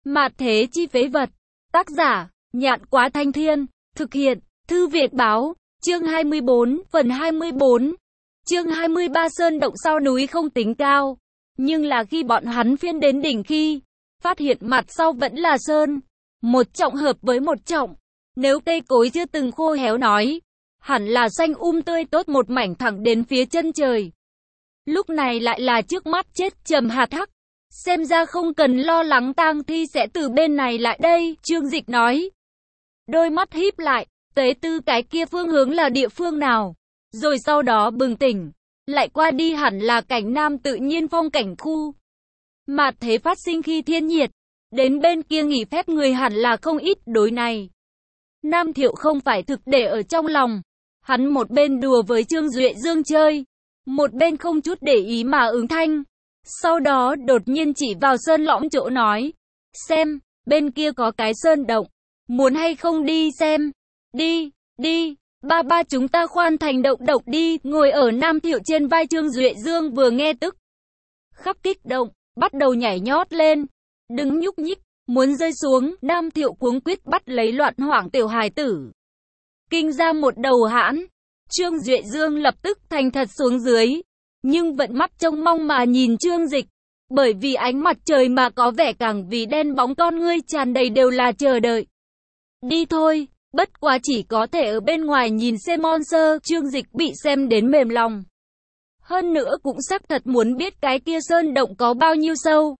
Mạt thế chi phế vật. Tác giả, Nhạn Quá Thanh Thiên. Thực hiện, Thư Việt Báo. Chương 24, phần 24. Chương 23. Sơn động sau núi không tính cao, nhưng là khi bọn hắn phiên đến đỉnh khi phát hiện mặt sau vẫn là sơn. Một trọng hợp với một trọng. Nếu cây cối chưa từng khô héo nói, hẳn là xanh tươi tốt một mảnh thẳng đến phía chân trời. Lúc này lại là trước mắt chết trầm hạt hắc. Xem ra không cần lo lắng tang thi sẽ từ bên này lại đây, Trương Dịch nói. Đôi mắt híp lại, tế tư cái kia phương hướng là địa phương nào? Rồi sau đó bừng tỉnh, lại qua đi hẳn là cảnh nam tự nhiên phong cảnh khu. Mạt thế phát sinh khi thiên nhiệt, đến bên kia nghỉ phép người hẳn là không ít. Đối này Nam Thiệu không phải thực để ở trong lòng. Hắn một bên đùa với Trương Duệ Dương chơi, một bên không chút để ý mà ứng thanh. Sau đó đột nhiên chỉ vào sơn lõm chỗ nói, xem, bên kia có cái sơn động, muốn hay không đi xem? Đi, đi, ba chúng ta khoan thành động độc đi. Ngồi ở Nam Thiệu trên vai Trương Duệ Dương vừa nghe tức khắc kích động, bắt đầu nhảy nhót lên, đứng nhúc nhích, muốn rơi xuống. Nam Thiệu cuống quýt bắt lấy loạn hoảng tiểu hài tử, kinh ra một đầu hãn. Trương Duệ Dương lập tức thành thật xuống dưới, nhưng vẫn mắt trông mong mà nhìn Trương Dịch, bởi vì ánh mặt trời mà có vẻ càng vì đen bóng, con ngươi tràn đầy đều là chờ đợi. Đi thôi, bất quá chỉ có thể ở bên ngoài nhìn xem monster. Trương Dịch bị xem đến mềm lòng. Hơn nữa cũng xác thật muốn biết cái kia sơn động có bao nhiêu sâu.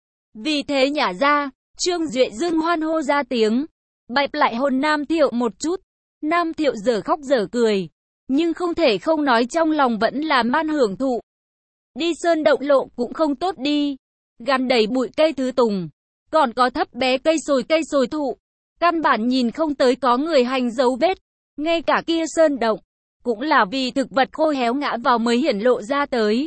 Vì thế nhả ra, Trương Duệ Dương hoan hô ra tiếng, bẹp lại hôn Nam Thiệu một chút. Nam Thiệu dở khóc dở cười, nhưng không thể không nói trong lòng vẫn là man hưởng thụ. Đi sơn động lộ cũng không tốt đi, gắn đầy bụi cây thứ tùng, còn có thấp bé cây sồi thụ, căn bản nhìn không tới có người hành dấu vết. Ngay cả kia sơn động, cũng là vì thực vật khô héo ngã vào mới hiển lộ ra tới.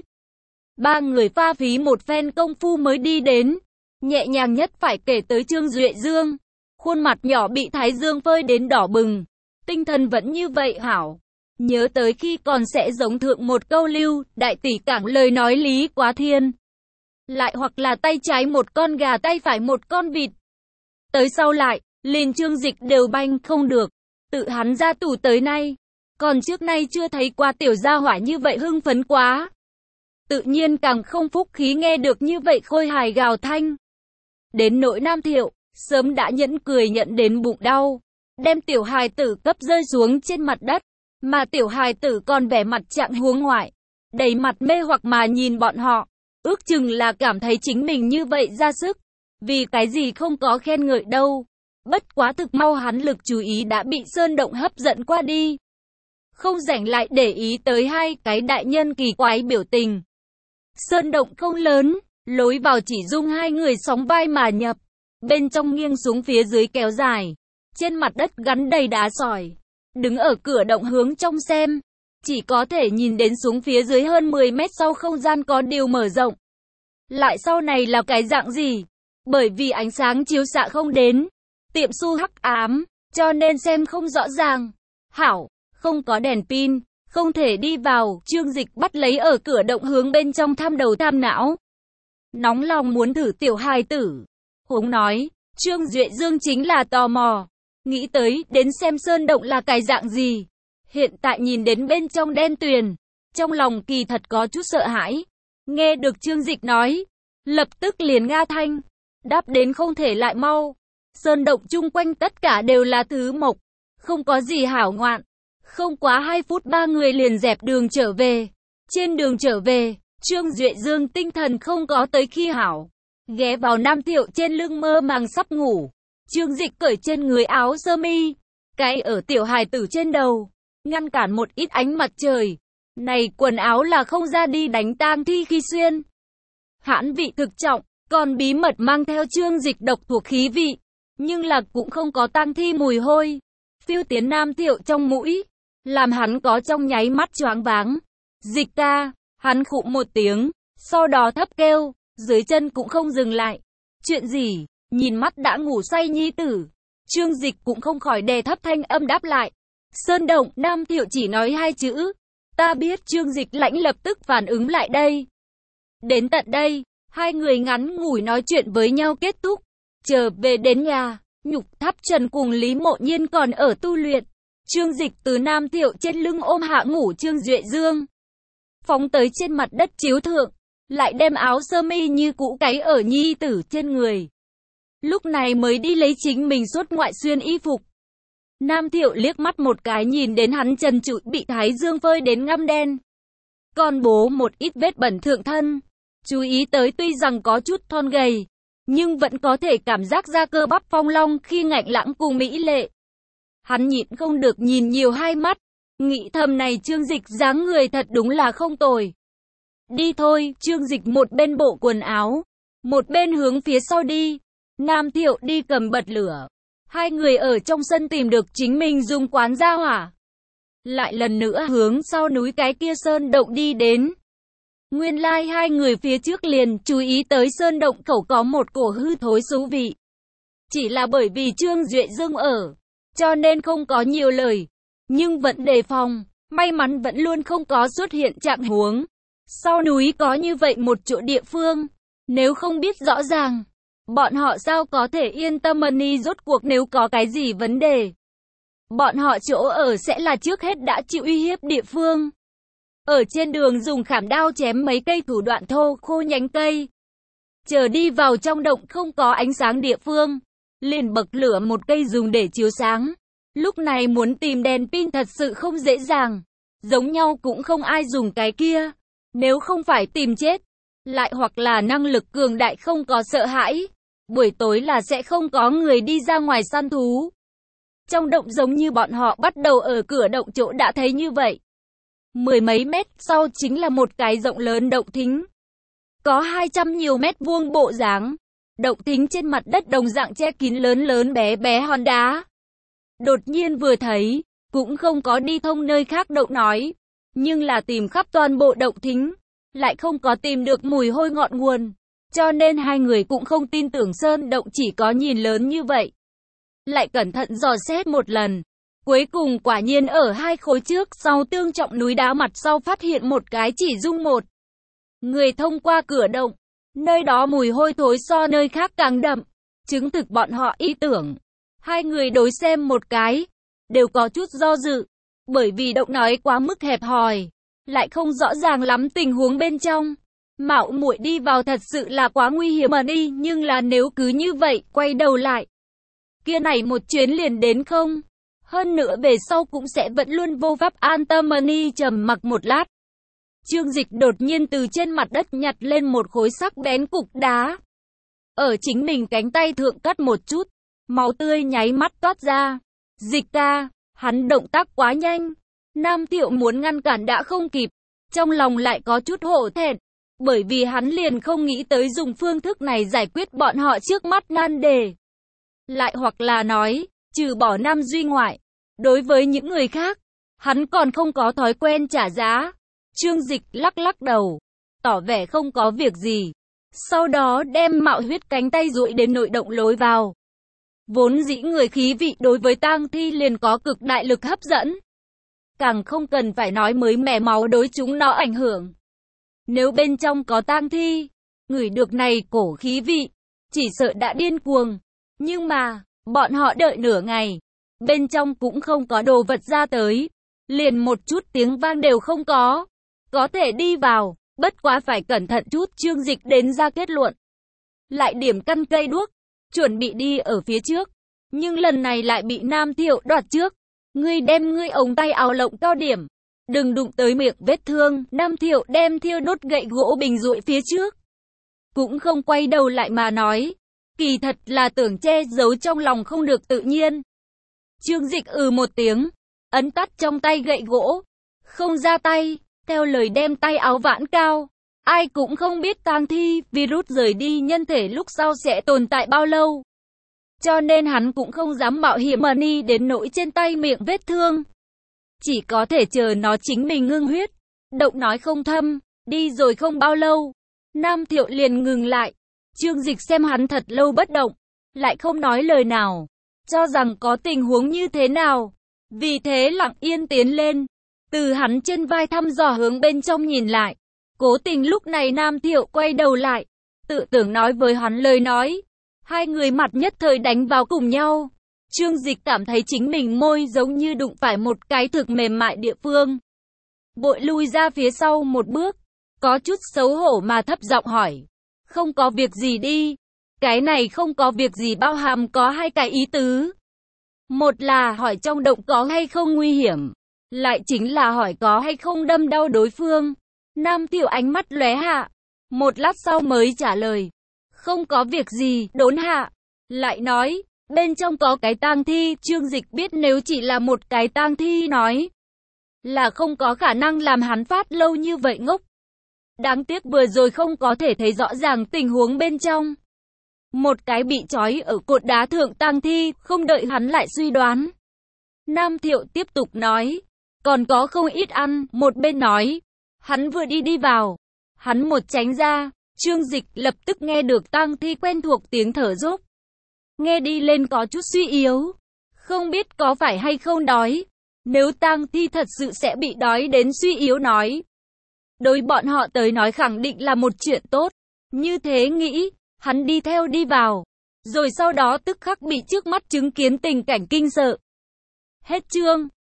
Ba người pha phí một phen công phu mới đi đến. Nhẹ nhàng nhất phải kể tới Trương Duệ Dương, khuôn mặt nhỏ bị thái dương phơi đến đỏ bừng, tinh thần vẫn như vậy hảo. Nhớ tới khi còn sẽ giống thượng một câu lưu, đại tỷ cảng lời nói lý quá thiên. Lại hoặc là tay trái một con gà tay phải một con vịt. Tới sau lại, liền Trương Dịch đều banh không được. Tự hắn ra tù tới nay, còn trước nay chưa thấy qua tiểu gia hỏa như vậy hưng phấn quá. Tự nhiên càng không phúc khí nghe được như vậy khôi hài gào thanh. Đến nỗi Nam Thiệu, sớm đã nhẫn cười nhận đến bụng đau, đem tiểu hài tử cấp rơi xuống trên mặt đất. Mà tiểu hài tử còn vẻ mặt trạng huống ngoại, đầy mặt mê hoặc mà nhìn bọn họ, ước chừng là cảm thấy chính mình như vậy ra sức. Vì cái gì không có khen ngợi đâu. Bất quá thực mau hắn lực chú ý đã bị sơn động hấp dẫn qua đi, không rảnh lại để ý tới hai cái đại nhân kỳ quái biểu tình. Sơn động không lớn, lối vào chỉ dung hai người sóng vai mà nhập, bên trong nghiêng xuống phía dưới kéo dài, trên mặt đất gắn đầy đá sỏi. Đứng ở cửa động hướng trong xem, chỉ có thể nhìn đến xuống phía dưới hơn 10 mét sau không gian có điều mở rộng. Lại sau này là cái dạng gì? Bởi vì ánh sáng chiếu xạ không đến, tiệm su hắc ám, cho nên xem không rõ ràng. Hảo, không có đèn pin, không thể đi vào. Trương Dịch bắt lấy ở cửa động hướng bên trong tham đầu tham não. Nóng lòng muốn thử tiểu hài tử. Huống nói, Trương Duệ Dương chính là tò mò, nghĩ tới đến xem sơn động là cái dạng gì. Hiện tại nhìn đến bên trong đen tuyền, trong lòng kỳ thật có chút sợ hãi. Nghe được Trương Dịch nói, lập tức liền nga thanh, đáp đến không thể lại mau. Sơn động chung quanh tất cả đều là thứ mộc, không có gì hảo ngoạn. Không quá 2 phút ba người liền dẹp đường trở về. Trên đường trở về, Trương Duệ Dương tinh thần không có tới khi hảo, ghé vào Nam Thiệu trên lưng mơ màng sắp ngủ. Trương Dịch cởi trên người áo sơ mi, cái ở tiểu hài tử trên đầu, ngăn cản một ít ánh mặt trời. Này quần áo là không ra đi đánh tang thi khi xuyên. Hãn vị thực trọng, còn bí mật mang theo Trương Dịch độc thuộc khí vị, nhưng là cũng không có tang thi mùi hôi. Phiêu tiến Nam Thiệu trong mũi, làm hắn có trong nháy mắt choáng váng. Dịch ca, hắn khụ một tiếng, sau đó thấp kêu, dưới chân cũng không dừng lại. Chuyện gì? Nhìn mắt đã ngủ say nhi tử, Trương Dịch cũng không khỏi đè thấp thanh âm đáp lại. Sơn động. Nam Thiệu chỉ nói 2 chữ. Ta biết. Trương Dịch lãnh lập tức phản ứng lại đây. Đến tận đây, hai người ngắn ngủi nói chuyện với nhau kết thúc. Trở về đến nhà, Nhục Tháp Trần cùng Lý Mộ Nhiên còn ở tu luyện. Trương Dịch từ Nam Thiệu trên lưng ôm hạ ngủ Trương Duệ Dương, phóng tới trên mặt đất chiếu thượng, lại đem áo sơ mi như cũ cáy ở nhi tử trên người. Lúc này mới đi lấy chính mình xuất ngoại xuyên y phục. Nam Thiệu liếc mắt một cái nhìn đến hắn trần trụi bị thái dương phơi đến ngăm đen, còn bố một ít vết bẩn thượng thân. Chú ý tới tuy rằng có chút thon gầy, nhưng vẫn có thể cảm giác ra cơ bắp phong long khi ngạnh lãng cùng mỹ lệ. Hắn nhịn không được nhìn nhiều hai mắt, nghĩ thầm này Trương Dịch dáng người thật đúng là không tồi. Đi thôi, Trương Dịch một bên bộ quần áo, một bên hướng phía sau đi. Nam Thiệu đi cầm bật lửa. Hai người ở trong sân tìm được chính mình dùng quán ra hỏa. Lại lần nữa hướng sau núi cái kia sơn động đi đến. Nguyên lai hai người phía trước liền chú ý tới sơn động khẩu có một cổ hư thối xú vị. Chỉ là bởi vì Trương Duệ Dương ở, cho nên không có nhiều lời, nhưng vẫn đề phòng, may mắn vẫn luôn không có xuất hiện trạng huống. Sau núi có như vậy một chỗ địa phương, nếu không biết rõ ràng, bọn họ sao có thể yên tâm đi, rốt cuộc nếu có cái gì vấn đề. Bọn họ chỗ ở sẽ là trước hết đã chịu uy hiếp địa phương. Ở trên đường dùng khảm đao chém mấy cây thủ đoạn thô khô nhánh cây. Chờ đi vào trong động không có ánh sáng địa phương, liền bậc lửa một cây dùng để chiếu sáng. Lúc này muốn tìm đèn pin thật sự không dễ dàng. Giống nhau cũng không ai dùng cái kia. Nếu không phải tìm chết, lại hoặc là năng lực cường đại không có sợ hãi, buổi tối là sẽ không có người đi ra ngoài săn thú. Trong động giống như bọn họ bắt đầu ở cửa động chỗ đã thấy như vậy. Mười mấy mét sau chính là một cái rộng lớn động thính. Có 200 nhiều mét vuông bộ dáng. Động thính trên mặt đất đồng dạng che kín lớn lớn bé bé hòn đá. Đột nhiên vừa thấy, cũng không có đi thông nơi khác động nói. Nhưng là tìm khắp toàn bộ động thính, lại không có tìm được mùi hôi ngọn nguồn. Cho nên hai người cũng không tin tưởng sơn động chỉ có nhìn lớn như vậy. Lại cẩn thận dò xét một lần. Cuối cùng quả nhiên ở hai khối trước sau tương trọng núi đá mặt sau phát hiện một cái chỉ dung một người thông qua cửa động. Nơi đó mùi hôi thối so nơi khác càng đậm. Chứng thực bọn họ ý tưởng. Hai người đối xem một cái, đều có chút do dự. Bởi vì động nói quá mức hẹp hòi, lại không rõ ràng lắm tình huống bên trong. Mạo muội đi vào thật sự là quá nguy hiểm mà đi, nhưng là nếu cứ như vậy, quay đầu lại, kia này một chuyến liền đến không. Hơn nữa về sau cũng sẽ vẫn luôn vô pháp an tâm mà đi. Trầm mặc một lát, Trương Dịch đột nhiên từ trên mặt đất nhặt lên một khối sắc bén cục đá. Ở chính mình cánh tay thượng cắt một chút, máu tươi nháy mắt toát ra. Dịch ca, hắn động tác quá nhanh. Nam Thiệu muốn ngăn cản đã không kịp, trong lòng lại có chút hổ thẹn. Bởi vì hắn liền không nghĩ tới dùng phương thức này giải quyết bọn họ trước mắt nan đề. Lại hoặc là nói, trừ bỏ Nam Duy ngoại, đối với những người khác, hắn còn không có thói quen trả giá. Trương Dịch lắc lắc đầu, tỏ vẻ không có việc gì. Sau đó đem mạo huyết cánh tay duỗi đến nội động lối vào. Vốn dĩ người khí vị đối với tang thi liền có cực đại lực hấp dẫn. Càng không cần phải nói mới mẻ máu đối chúng nó ảnh hưởng. Nếu bên trong có tang thi, ngửi được này cổ khí vị, chỉ sợ đã điên cuồng. Nhưng mà, bọn họ đợi nửa ngày, bên trong cũng không có đồ vật ra tới. Liền một chút tiếng vang đều không có. Có thể đi vào, bất quá phải cẩn thận chút. Trương Dịch đến ra kết luận. Lại điểm căn cây đuốc, chuẩn bị đi ở phía trước. Nhưng lần này lại bị Nam Thiệu đoạt trước. Ngươi đem ngươi ống tay áo lộng cao điểm. Đừng đụng tới miệng vết thương. Nam Thiệu đem thiêu đốt gậy gỗ bình duỗi phía trước. Cũng không quay đầu lại mà nói. Kỳ thật là tưởng che giấu trong lòng không được tự nhiên. Trương Dịch một tiếng, ấn tắt trong tay gậy gỗ. Không ra tay, theo lời đem tay áo vãn cao. Ai cũng không biết tang thi, virus rời đi nhân thể lúc sau sẽ tồn tại bao lâu. Cho nên hắn cũng không dám mạo hiểm mà đi đến nỗi trên tay miệng vết thương. Chỉ có thể chờ nó chính mình ngưng huyết. Động nói không thâm, đi rồi không bao lâu. Nam Thiệu liền ngừng lại. Trương Dịch xem hắn thật lâu bất động, lại không nói lời nào, cho rằng có tình huống như thế nào. Vì thế lặng yên tiến lên, từ hắn trên vai thăm dò hướng bên trong nhìn lại. Cố tình lúc này Nam Thiệu quay đầu lại, tự tưởng nói với hắn lời nói. Hai người mặt nhất thời đánh vào cùng nhau. Trương Dịch cảm thấy chính mình môi giống như đụng phải một cái thực mềm mại địa phương. Vội lùi ra phía sau một bước, có chút xấu hổ mà thấp giọng hỏi. Không có việc gì đi. Cái này không có việc gì bao hàm có hai cái ý tứ. Một là hỏi trong động có hay không nguy hiểm. Lại chính là hỏi có hay không đâm đau đối phương. Nam Thiệu ánh mắt lóe hạ. Một lát sau mới trả lời. Không có việc gì, đốn hạ. Lại nói, bên trong có cái tang thi. Trương Dịch biết nếu chỉ là một cái tang thi nói là không có khả năng làm hắn phát lâu như vậy ngốc. Đáng tiếc vừa rồi không có thể thấy rõ ràng tình huống bên trong. Một cái bị trói ở cột đá thượng tang thi, không đợi hắn lại suy đoán. Nam Thiệu tiếp tục nói, còn có không ít ăn, một bên nói. Hắn vừa đi vào, hắn một tránh ra, Trương Dịch lập tức nghe được tang thi quen thuộc tiếng thở dốc. Nghe đi lên có chút suy yếu, không biết có phải hay không đói. Nếu tang thi thật sự sẽ bị đói đến suy yếu nói, đối bọn họ tới nói khẳng định là một chuyện tốt. Như thế nghĩ, hắn đi theo đi vào, rồi sau đó tức khắc bị trước mắt chứng kiến tình cảnh kinh sợ. Hết chương.